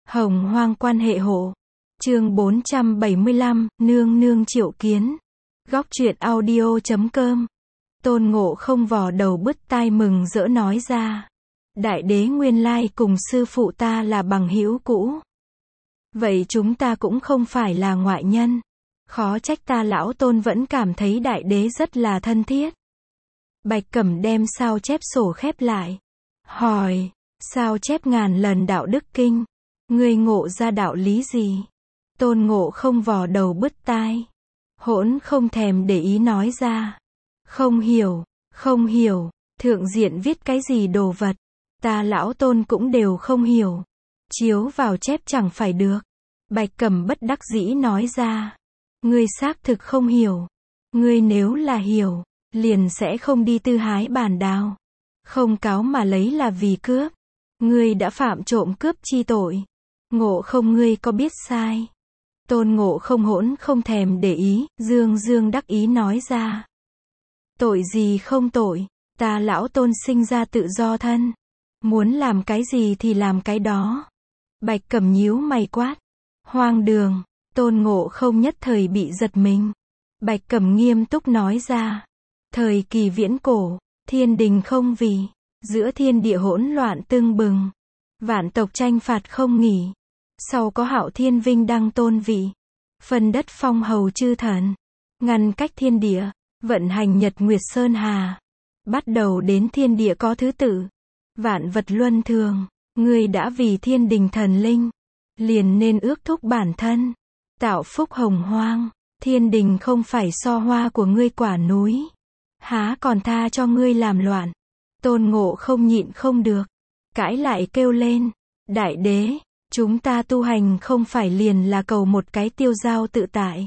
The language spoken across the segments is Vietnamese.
Hồng hoang quan hệ hộ. Chương 475, nương nương triệu kiến. Góc truyện audio.com. Tôn Ngộ Không vò đầu bứt tai mừng rỡ nói ra. Đại đế nguyên lai cùng sư phụ ta là bằng hữu cũ. Vậy chúng ta cũng không phải là ngoại nhân. Khó trách ta lão Tôn vẫn cảm thấy đại đế rất là thân thiết. Bạch Cẩm đem sao chép sổ khép lại. Hỏi, sao chép ngàn lần đạo đức kinh. Ngươi ngộ ra đạo lý gì? Tôn Ngộ Không vò đầu bứt tai. Hỗn không thèm để ý nói ra. Không hiểu, thượng diện viết cái gì đồ vật. Ta lão Tôn cũng đều không hiểu. Chiếu vào chép chẳng phải được. Bạch Cẩm bất đắc dĩ nói ra. Ngươi xác thực không hiểu. Ngươi nếu là hiểu, liền sẽ không đi tư hái bản đào. Không cáo mà lấy là vì cướp. Ngươi đã phạm trộm cướp chi tội. Ngộ Không ngươi có biết sai? Tôn Ngộ Không hỗn không thèm để ý, dương đắc ý nói ra. Tội gì không tội, ta lão Tôn sinh ra tự do thân. Muốn làm cái gì thì làm cái đó. Bạch Cẩm nhíu mày quát. Hoang đường, Tôn Ngộ Không nhất thời bị giật mình. Bạch Cẩm nghiêm túc nói ra. Thời kỳ viễn cổ, thiên đình không vì, giữa thiên địa hỗn loạn tưng bừng. Vạn tộc tranh phạt không nghỉ. Sau có Hạo Thiên Vinh đăng tôn vị. Phân đất phong hầu chư thần. Ngăn cách thiên địa. Vận hành nhật nguyệt sơn hà. Bắt đầu đến thiên địa có thứ tự. Vạn vật luân thường. Ngươi đã vì thiên đình thần linh. Liền nên ước thúc bản thân. Tạo phúc hồng hoang. Thiên đình không phải so hoa của ngươi quả núi. Há còn tha cho ngươi làm loạn. Tôn Ngộ Không nhịn không được. Cãi lại kêu lên. Đại đế. Chúng ta tu hành không phải liền là cầu một cái tiêu giao tự tại.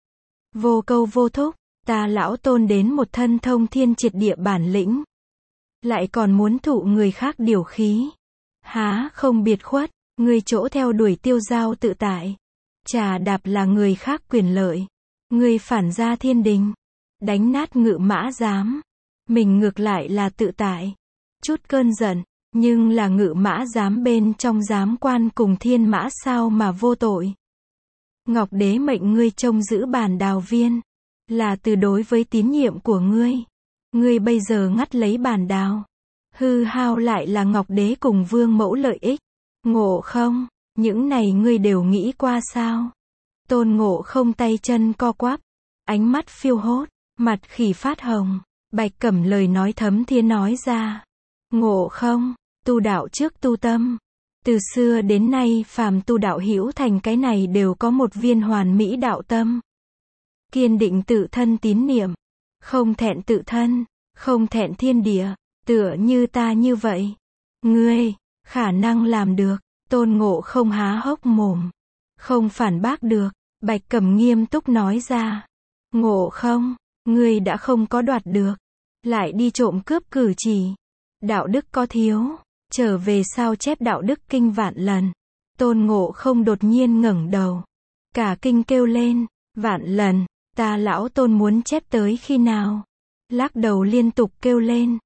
Vô câu vô thúc, ta lão Tôn đến một thân thông thiên triệt địa bản lĩnh. Lại còn muốn thụ người khác điều khí. Há không biệt khuất, ngươi chỗ theo đuổi tiêu giao tự tại. Trà đạp là người khác quyền lợi. Ngươi phản ra thiên đình. Đánh nát Ngự Mã Giám. Mình ngược lại là tự tại. Chút cơn giận. Nhưng là Ngự Mã Giám bên trong giám quan cùng thiên mã sao mà vô tội. Ngọc Đế mệnh ngươi trông giữ bản đào viên. Là từ đối với tín nhiệm của ngươi. Ngươi bây giờ ngắt lấy bản đào. Hư hao lại là Ngọc Đế cùng Vương Mẫu lợi ích. Ngộ Không, những này ngươi đều nghĩ qua sao? Tôn Ngộ Không tay chân co quắp. Ánh mắt phiêu hốt, mặt khỉ phát hồng. Bạch Cẩm lời nói thấm thía nói ra. Ngộ Không. Tu đạo trước tu tâm. Từ xưa đến nay phàm tu đạo hữu thành cái này đều có một viên hoàn mỹ đạo tâm. Kiên định tự thân tín niệm. Không thẹn tự thân. Không thẹn thiên địa. Tựa như ta như vậy. Ngươi, khả năng làm được. Tôn Ngộ Không há hốc mồm. Không phản bác được. Bạch Cẩm nghiêm túc nói ra. Ngộ Không, ngươi đã không có đoạt được. Lại đi trộm cướp cử chỉ. Đạo đức có thiếu. Trở về sao chép đạo đức kinh vạn lần. Tôn Ngộ Không đột nhiên ngẩng đầu. Cả kinh kêu lên. Vạn lần, ta lão Tôn muốn chép tới khi nào? Lắc đầu liên tục kêu lên.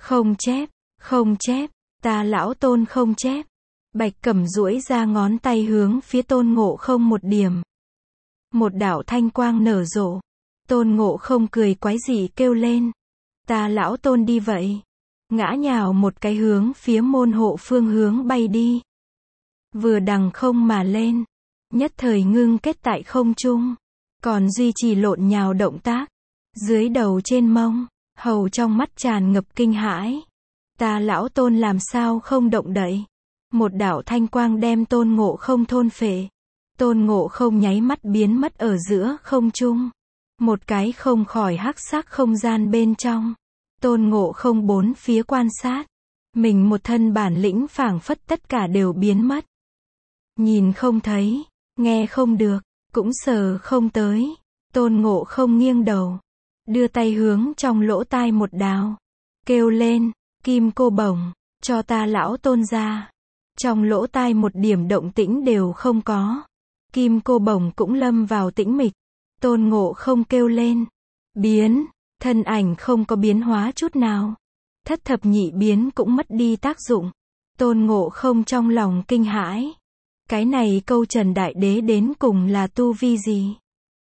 Không chép, ta lão Tôn không chép. Bạch Cẩm duỗi ra ngón tay hướng phía Tôn Ngộ Không một điểm. Một đạo thanh quang nở rộ. Tôn Ngộ Không cười quái dị kêu lên. Ta lão Tôn đi vậy. Ngã nhào một cái hướng phía môn hộ phương hướng bay đi. Vừa đằng không mà lên. Nhất thời ngưng kết tại không trung. Còn duy trì lộn nhào động tác. Dưới đầu trên mông. Hầu trong mắt tràn ngập kinh hãi. Ta lão Tôn làm sao không động đậy. Một đạo thanh quang đem Tôn Ngộ Không thôn phệ. Tôn Ngộ Không nháy mắt biến mất ở giữa không trung. Một cái không khỏi hắc sắc không gian bên trong. Tôn Ngộ Không bốn phía quan sát. Mình một thân bản lĩnh phảng phất tất cả đều biến mất. Nhìn không thấy, nghe không được, cũng sờ không tới. Tôn Ngộ Không nghiêng đầu. Đưa tay hướng trong lỗ tai một đào. Kêu lên, Kim Cô Bổng, cho ta lão Tôn ra. Trong lỗ tai một điểm động tĩnh đều không có. Kim Cô Bổng cũng lâm vào tĩnh mịch. Tôn Ngộ Không kêu lên. Biến. Thân ảnh không có biến hóa chút nào. Thất thập nhị biến cũng mất đi tác dụng. Tôn Ngộ Không trong lòng kinh hãi. Cái này câu Trần Đại Đế đến cùng là tu vi gì?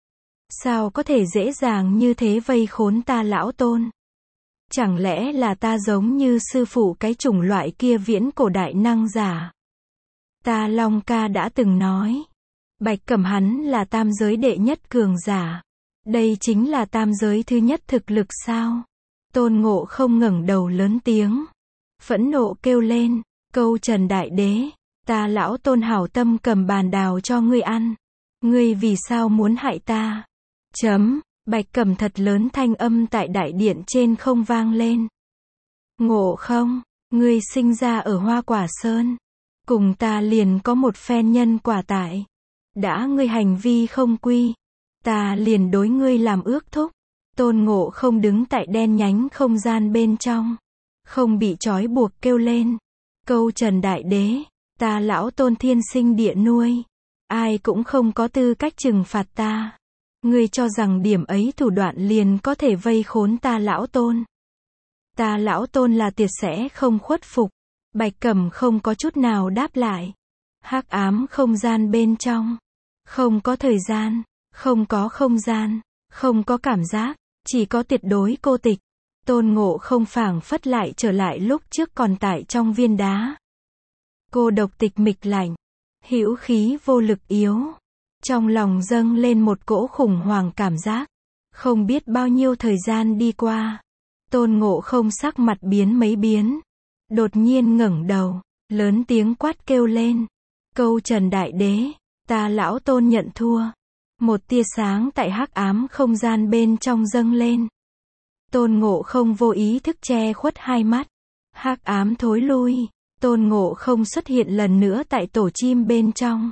Sao có thể dễ dàng như thế vây khốn ta lão tôn? Chẳng lẽ là ta giống như sư phụ cái chủng loại kia viễn cổ đại năng giả? Ta Long ca đã từng nói, Bạch Cẩm hắn là tam giới đệ nhất cường giả. Đây chính là tam giới thứ nhất thực lực sao? Tôn Ngộ Không ngẩng đầu lớn tiếng, phẫn nộ kêu lên, câu Trần Đại Đế, ta lão tôn hảo tâm cầm bàn đào cho ngươi ăn. Ngươi vì sao muốn hại ta? Bạch Cẩm thật lớn thanh âm tại đại điện trên không vang lên. Ngộ Không, ngươi sinh ra ở Hoa Quả Sơn. Cùng ta liền có một phen nhân quả tại. Đã ngươi hành vi không quy, ta liền đối ngươi làm ước thúc. Tôn Ngộ Không đứng tại đen nhánh không gian bên trong, không bị trói buộc kêu lên, câu Trần Đại Đế, ta lão tôn thiên sinh địa nuôi, ai cũng không có tư cách trừng phạt ta. Ngươi cho rằng điểm ấy thủ đoạn liền có thể vây khốn ta lão tôn? Ta lão tôn là tuyệt sẽ không khuất phục. Bạch Cẩm không có chút nào đáp lại. Hắc ám không gian bên trong, không có thời gian, không có không gian, không có cảm giác, chỉ có tuyệt đối cô tịch. Tôn Ngộ Không phảng phất lại trở lại lúc trước còn tại trong viên đá. Cô độc tịch mịch lạnh, hữu khí vô lực yếu. Trong lòng dâng lên một cỗ khủng hoảng cảm giác. Không biết bao nhiêu thời gian đi qua, Tôn Ngộ Không sắc mặt biến mấy biến. Đột nhiên ngẩng đầu, lớn tiếng quát kêu lên, câu Trần Đại Đế, ta lão tôn nhận thua. Một tia sáng tại hắc ám không gian bên trong dâng lên. Tôn Ngộ Không vô ý thức che khuất hai mắt. Hắc ám thối lui, Tôn Ngộ Không xuất hiện lần nữa tại tổ chim bên trong.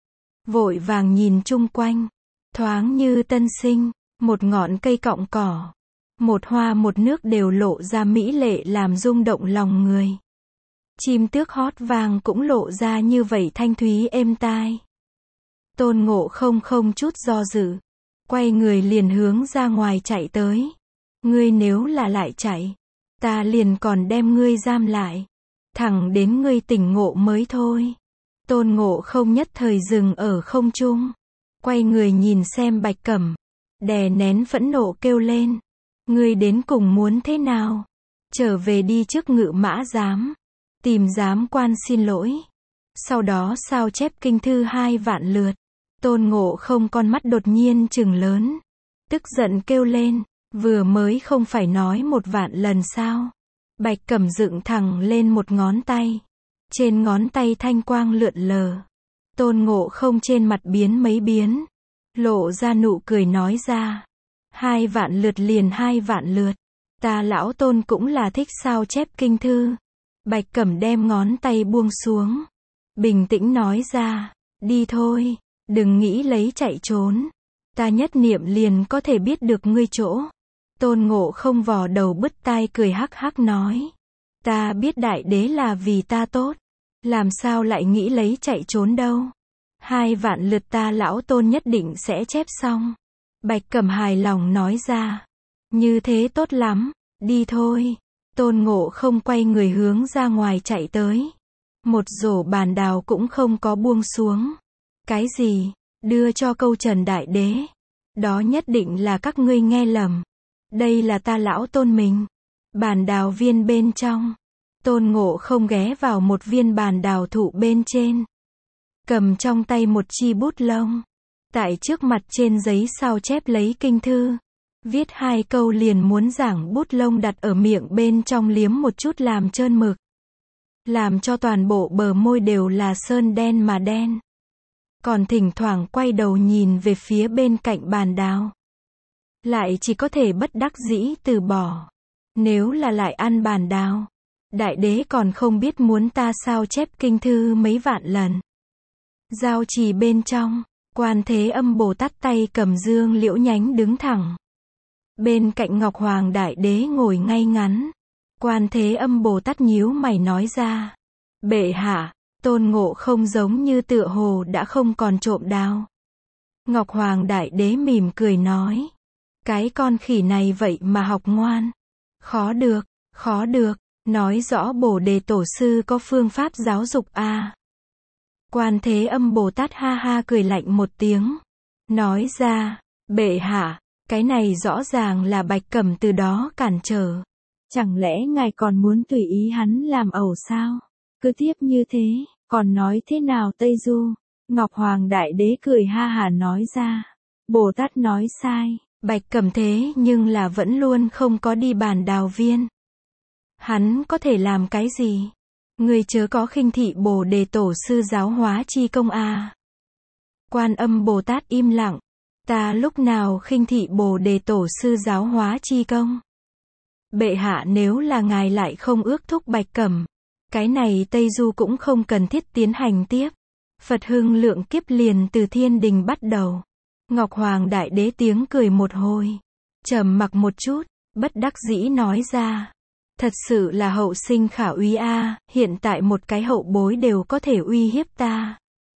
Vội vàng nhìn chung quanh, thoáng như tân sinh, một ngọn cây cọng cỏ, một hoa một nước đều lộ ra mỹ lệ làm rung động lòng người. Chim tước hót vang cũng lộ ra như vậy thanh thúy êm tai. Tôn Ngộ Không không chút do dự, quay người liền hướng ra ngoài chạy tới. Ngươi nếu là lại chạy, ta liền còn đem ngươi giam lại, thẳng đến ngươi tỉnh ngộ mới thôi. Tôn Ngộ Không nhất thời dừng ở không trung, quay người nhìn xem Bạch Cẩm, đè nén phẫn nộ kêu lên, ngươi đến cùng muốn thế nào? Trở về đi trước Ngự Mã Giám, tìm giám quan xin lỗi, sau đó sao chép kinh thư 2 vạn lượt. Tôn Ngộ Không con mắt đột nhiên trừng lớn, tức giận kêu lên, vừa mới không phải nói 1 vạn lần sao? Bạch Cẩm dựng thẳng lên một ngón tay, trên ngón tay thanh quang lượn lờ. Tôn Ngộ Không trên mặt biến mấy biến, lộ ra nụ cười nói ra, 2 vạn lượt liền 2 vạn lượt, ta lão Tôn cũng là thích sao chép kinh thư. Bạch Cẩm đem ngón tay buông xuống, bình tĩnh nói ra, đi thôi, đừng nghĩ lấy chạy trốn, ta nhất niệm liền có thể biết được ngươi chỗ. Tôn Ngộ Không vò đầu bứt tai cười hắc hắc nói, ta biết Đại Đế là vì ta tốt, làm sao lại nghĩ lấy chạy trốn đâu. 2 vạn lượt ta lão Tôn nhất định sẽ chép xong. Bạch Cẩm hài lòng nói ra, như thế tốt lắm, đi thôi. Tôn Ngộ Không quay người hướng ra ngoài chạy tới. Một rổ bàn đào cũng không có buông xuống. Cái gì? Đưa cho câu Trần Đại Đế. Đó nhất định là các ngươi nghe lầm. Đây là ta lão Tôn mình. Bàn đào viên bên trong, Tôn Ngộ Không ghé vào một viên bàn đào thụ bên trên, cầm trong tay một chi bút lông, tại trước mặt trên giấy sao chép lấy kinh thư, viết 2 câu liền muốn giảng bút lông đặt ở miệng bên trong liếm một chút làm trơn mực, làm cho toàn bộ bờ môi đều là sơn đen mà đen. Còn thỉnh thoảng quay đầu nhìn về phía bên cạnh bàn đào, lại chỉ có thể bất đắc dĩ từ bỏ. Nếu là lại ăn bàn đào, Đại Đế còn không biết muốn ta sao chép kinh thư mấy vạn lần. Giao trì bên trong, Quan Thế Âm Bồ Tát tay cầm dương liễu nhánh đứng thẳng. Bên cạnh Ngọc Hoàng Đại Đế ngồi ngay ngắn. Quan Thế Âm Bồ Tát nhíu mày nói ra, bệ hạ, Tôn Ngộ Không giống như tựa hồ đã không còn trộm đào. Ngọc Hoàng Đại Đế mỉm cười nói, cái con khỉ này vậy mà học ngoan. Khó được, nói rõ Bồ Đề Tổ sư có phương pháp giáo dục a. Quan Thế Âm Bồ Tát ha ha cười lạnh một tiếng. Nói ra, bệ hạ, cái này rõ ràng là Bạch Cẩm từ đó cản trở. Chẳng lẽ ngài còn muốn tùy ý hắn làm ẩu sao? Cứ tiếp như thế, còn nói thế nào Tây Du? Ngọc Hoàng Đại Đế cười ha hả nói ra. Bồ Tát nói sai, Bạch Cẩm thế nhưng là vẫn luôn không có đi Bàn Đào Viên. Hắn có thể làm cái gì? Người chớ có khinh thị Bồ Đề Tổ sư giáo hóa chi công a. Quan Âm Bồ Tát im lặng. Ta lúc nào khinh thị Bồ Đề Tổ sư giáo hóa chi công? Bệ hạ nếu là ngài lại không ước thúc Bạch Cẩm, cái này Tây Du cũng không cần thiết tiến hành tiếp. Phật hưng lượng kiếp liền từ thiên đình bắt đầu. Ngọc Hoàng Đại Đế tiếng cười một hồi, trầm mặc một chút, bất đắc dĩ nói ra. Thật sự là hậu sinh khả úy a, hiện tại một cái hậu bối đều có thể uy hiếp ta.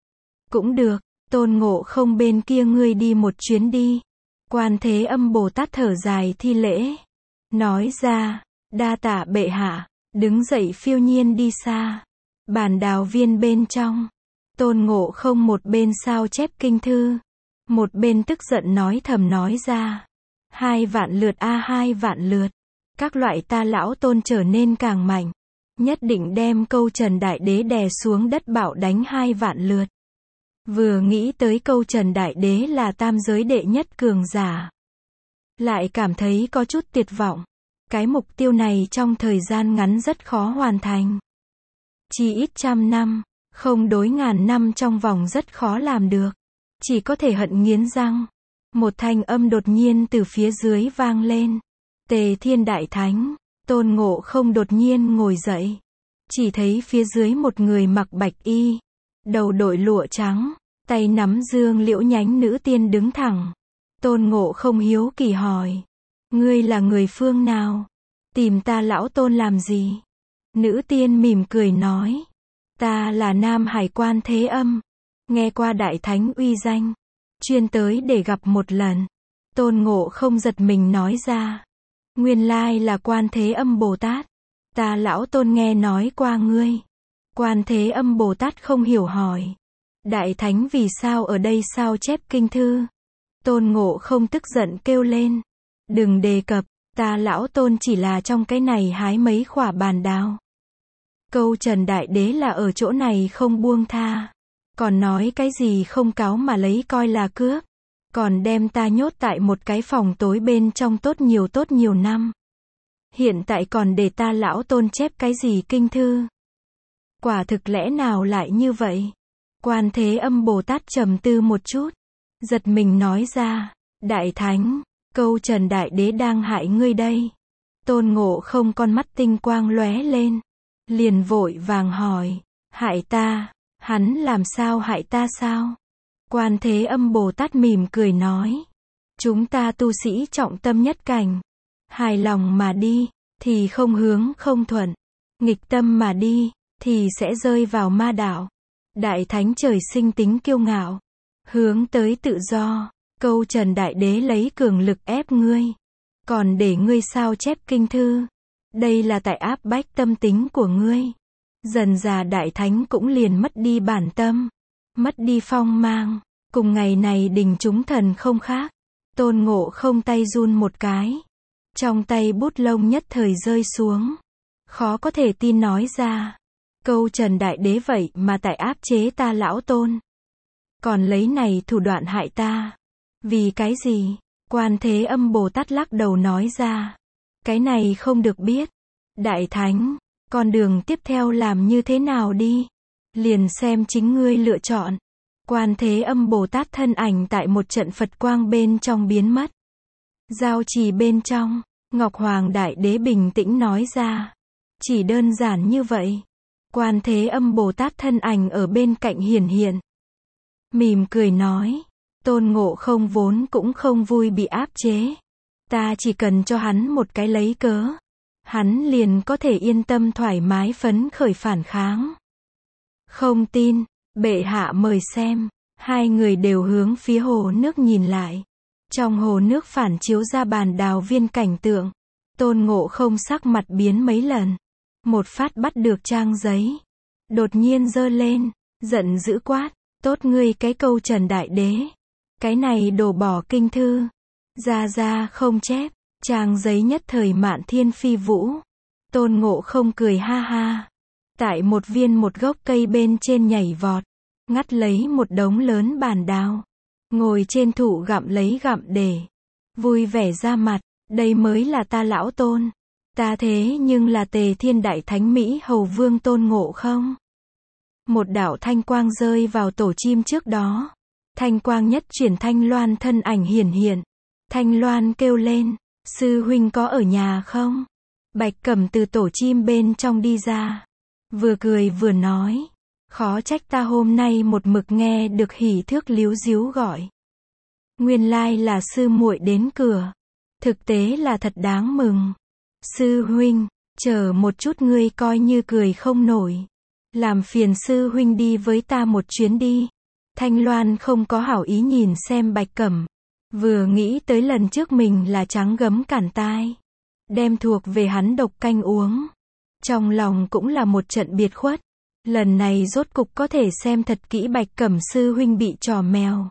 Cũng được, Tôn Ngộ Không bên kia ngươi đi một chuyến đi. Quan Thế Âm Bồ Tát thở dài thi lễ. Nói ra, đa tạ bệ hạ, đứng dậy phiêu nhiên đi xa. Bàn Đào Viên bên trong, Tôn Ngộ Không một bên sao chép kinh thư, một bên tức giận nói thầm nói ra. 2 vạn lượt a 2 vạn lượt. Các loại ta lão Tôn trở nên càng mạnh. Nhất định đem câu Trần Đại Đế đè xuống đất bạo đánh 2 vạn lượt. Vừa nghĩ tới câu Trần Đại Đế là tam giới đệ nhất cường giả, lại cảm thấy có chút tuyệt vọng. Cái mục tiêu này trong thời gian ngắn rất khó hoàn thành. Chỉ ít 100 năm, không đối 1000 năm trong vòng rất khó làm được. Chỉ có thể hận nghiến răng. Một thanh âm đột nhiên từ phía dưới vang lên. Tề Thiên Đại Thánh, Tôn Ngộ Không đột nhiên ngồi dậy. Chỉ thấy phía dưới một người mặc bạch y, đầu đội lụa trắng, tay nắm dương liễu nhánh nữ tiên đứng thẳng. Tôn Ngộ Không hiếu kỳ hỏi. Ngươi là người phương nào? Tìm ta lão Tôn làm gì? Nữ tiên mỉm cười nói. Ta là Nam Hải Quan Thế Âm. Nghe qua Đại Thánh uy danh, chuyên tới để gặp một lần. Tôn Ngộ Không giật mình nói ra. Nguyên lai là Quan Thế Âm Bồ Tát. Ta lão Tôn nghe nói qua ngươi. Quan Thế Âm Bồ Tát không hiểu hỏi. Đại Thánh vì sao ở đây sao chép kinh thư? Tôn Ngộ Không tức giận kêu lên. Đừng đề cập, ta lão Tôn chỉ là trong cái này hái mấy quả bàn đào. Câu Trần Đại Đế là ở chỗ này không buông tha. Còn nói cái gì không cáo mà lấy coi là cướp. Còn đem ta nhốt tại một cái phòng tối bên trong tốt nhiều năm. Hiện tại còn để ta lão Tôn chép cái gì kinh thư? Quả thực lẽ nào lại như vậy? Quan Thế Âm Bồ Tát trầm tư một chút, giật mình nói ra. Đại Thánh, câu Trần Đại Đế đang hại ngươi đây. Tôn Ngộ Không con mắt tinh quang lóe lên, liền vội vàng hỏi. Hại ta? Hắn làm sao hại ta sao? Quan Thế Âm Bồ Tát mỉm cười nói. Chúng ta tu sĩ trọng tâm nhất cảnh. Hài lòng mà đi, thì không hướng không thuận. Nghịch tâm mà đi, thì sẽ rơi vào ma đạo. Đại Thánh trời sinh tính kiêu ngạo, hướng tới tự do. Câu Trần Đại Đế lấy cường lực ép ngươi, còn để ngươi sao chép kinh thư. Đây là tại áp bách tâm tính của ngươi. Dần dà Đại Thánh cũng liền mất đi bản tâm, mất đi phong mang. Cùng ngày này đình chúng thần không khác. Tôn Ngộ Không tay run một cái, trong tay bút lông nhất thời rơi xuống. Khó có thể tin nói ra. Câu Trần Đại Đế vậy mà tại áp chế ta lão Tôn, còn lấy này thủ đoạn hại ta. Vì cái gì? Quan Thế Âm Bồ Tát lắc đầu nói ra. Cái này không được biết. Đại Thánh, con đường tiếp theo làm như thế nào đi? Liền xem chính ngươi lựa chọn. Quan Thế Âm Bồ Tát thân ảnh tại một trận Phật quang bên trong biến mất. Giao trì bên trong, Ngọc Hoàng Đại Đế bình tĩnh nói ra. Chỉ đơn giản như vậy. Quan Thế Âm Bồ Tát thân ảnh ở bên cạnh hiển hiện. Mỉm cười nói. Tôn Ngộ Không vốn cũng không vui bị áp chế. Ta chỉ cần cho hắn một cái lấy cớ, hắn liền có thể yên tâm thoải mái phấn khởi phản kháng. Không tin, bệ hạ mời xem. Hai người đều hướng phía hồ nước nhìn lại. Trong hồ nước phản chiếu ra Bàn Đào Viên cảnh tượng. Tôn Ngộ Không sắc mặt biến mấy lần. Một phát bắt được trang giấy, đột nhiên giơ lên, giận dữ quát, tốt ngươi cái câu Trần Đại Đế, cái này đổ bỏ kinh thư, ra không chép, trang giấy nhất thời mạn thiên phi vũ. Tôn Ngộ Không cười ha ha, tại một gốc cây bên trên nhảy vọt, ngắt lấy một đống lớn bản đào, ngồi trên thụ gặm lấy gặm để, vui vẻ ra mặt, đây mới là ta lão Tôn, ta thế nhưng là Tề Thiên Đại Thánh Mỹ Hầu Vương Tôn Ngộ Không. Một đạo thanh quang rơi vào tổ chim trước đó, thanh quang nhất chuyển, Thanh Loan thân ảnh hiển hiện, Thanh Loan kêu lên, sư huynh có ở nhà không? Bạch Cẩm từ tổ chim bên trong đi ra, vừa cười vừa nói, khó trách ta hôm nay một mực nghe được hỉ thước líu díu gọi. Nguyên lai là sư muội đến cửa, thực tế là thật đáng mừng. Sư huynh, chờ một chút, ngươi coi như cười không nổi, làm phiền sư huynh đi với ta một chuyến đi. Thanh Loan không có hảo ý nhìn xem Bạch Cẩm, vừa nghĩ tới lần trước mình là trắng gấm cản tai, đem thuộc về hắn độc canh uống, trong lòng cũng là một trận biệt khuất. Lần này rốt cục có thể xem thật kỹ Bạch Cẩm sư huynh bị trò mèo.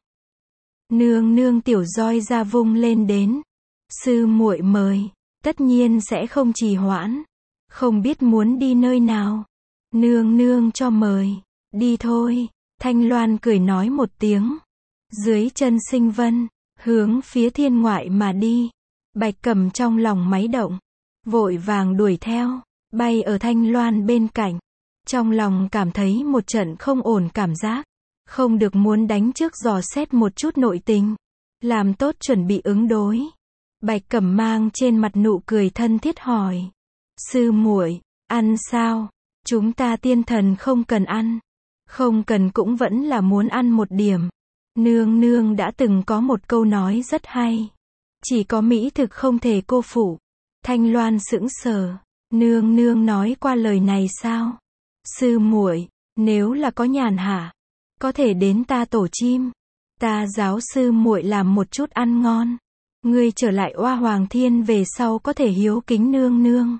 Nương nương tiểu roi ra vung lên đến, sư muội mời, tất nhiên sẽ không trì hoãn, không biết muốn đi nơi nào. Nương nương cho mời, đi thôi. Thanh Loan cười nói một tiếng, dưới chân sinh vân, hướng phía thiên ngoại mà đi. Bạch Cẩm trong lòng máy động, vội vàng đuổi theo, bay ở Thanh Loan bên cạnh, trong lòng cảm thấy một trận không ổn cảm giác, không được muốn đánh trước dò xét một chút nội tình, làm tốt chuẩn bị ứng đối. Bạch Cẩm mang trên mặt nụ cười thân thiết hỏi, sư muội, ăn sao? Chúng ta tiên thần không cần ăn, không cần cũng vẫn là muốn ăn một điểm. Nương nương đã từng có một câu nói rất hay, chỉ có mỹ thực không thể cô phụ. Thanh Loan sững sờ, nương nương nói qua lời này sao? Sư muội, nếu là có nhàn hạ, có thể đến ta tổ chim, ta giáo sư muội làm một chút ăn ngon. Ngươi trở lại Oa Hoàng Thiên về sau có thể hiếu kính nương nương.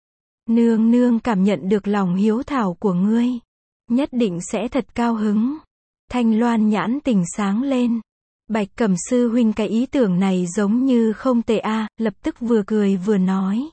Nương nương cảm nhận được lòng hiếu thảo của ngươi, nhất định sẽ thật cao hứng. Thanh Loan nhãn tình sáng lên. Bạch Cẩm sư huynh cái ý tưởng này giống như không tệ a, lập tức vừa cười vừa nói.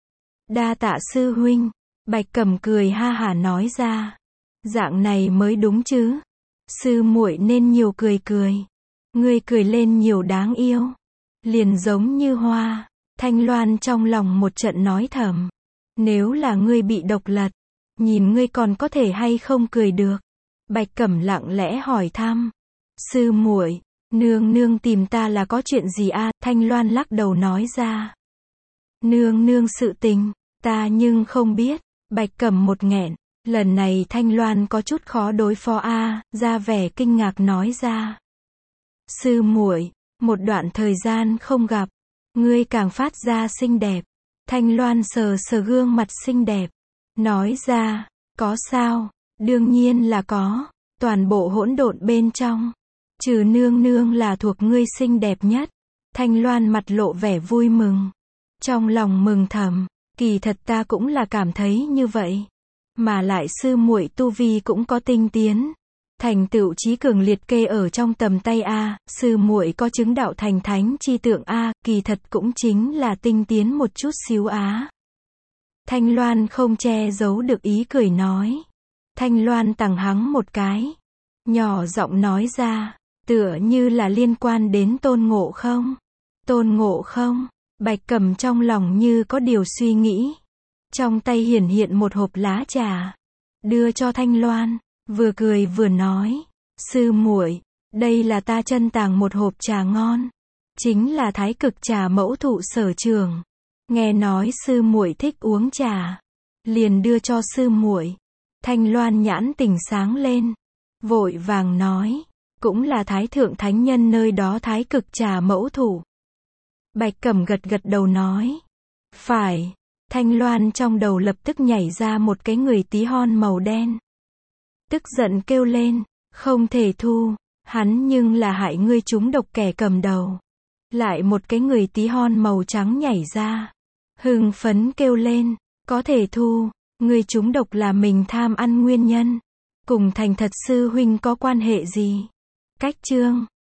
Đa tạ sư huynh. Bạch Cẩm cười ha hả nói ra. Dạng này mới đúng chứ. Sư muội nên nhiều cười cười. Ngươi cười lên nhiều đáng yêu. Liền giống như hoa. Thanh Loan trong lòng một trận nói thầm. Nếu là ngươi bị độc lật, nhìn ngươi còn có thể hay không cười được. Bạch Cẩm lặng lẽ hỏi thăm. Sư muội, nương nương tìm ta là có chuyện gì a? Thanh Loan lắc đầu nói ra. Nương nương sự tình, ta nhưng không biết. Bạch Cẩm một nghẹn, lần này Thanh Loan có chút khó đối phó a, ra vẻ kinh ngạc nói ra. Sư muội, một đoạn thời gian không gặp, ngươi càng phát ra xinh đẹp. Thanh Loan sờ sờ gương mặt xinh đẹp, nói ra, có sao? Đương nhiên là có, toàn bộ hỗn độn bên trong, trừ nương nương là thuộc ngươi xinh đẹp nhất. Thanh Loan mặt lộ vẻ vui mừng, trong lòng mừng thầm, kỳ thật ta cũng là cảm thấy như vậy, mà lại sư muội tu vi cũng có tinh tiến, thành tựu chí cường liệt kê ở trong tầm tay a, sư muội có chứng đạo thành thánh chi tượng a, kỳ thật cũng chính là tinh tiến một chút xíu á. Thanh Loan không che giấu được ý cười nói. Thanh Loan tằng hắng một cái, nhỏ giọng nói ra, tựa như là liên quan đến Tôn Ngộ Không. Tôn Ngộ Không? Bạch Cẩm trong lòng như có điều suy nghĩ, trong tay hiển hiện một hộp lá trà, đưa cho Thanh Loan, vừa cười vừa nói, sư muội, đây là ta chân tàng một hộp trà ngon, chính là Thái Cực trà mẫu thụ sở trường, nghe nói sư muội thích uống trà, liền đưa cho sư muội. Thanh Loan nhãn tình sáng lên, vội vàng nói, cũng là Thái Thượng Thánh Nhân nơi đó Thái Cực trà mẫu thụ. Bạch Cẩm gật gật đầu nói, phải. Thanh Loan trong đầu lập tức nhảy ra một cái người tí hon màu đen, tức giận kêu lên, không thể thu, hắn nhưng là hại ngươi trúng độc kẻ cầm đầu. Lại một cái người tí hon màu trắng nhảy ra, hưng phấn kêu lên, có thể thu, ngươi trúng độc là mình tham ăn nguyên nhân. Cùng thành thật sư huynh có quan hệ gì? Cách chương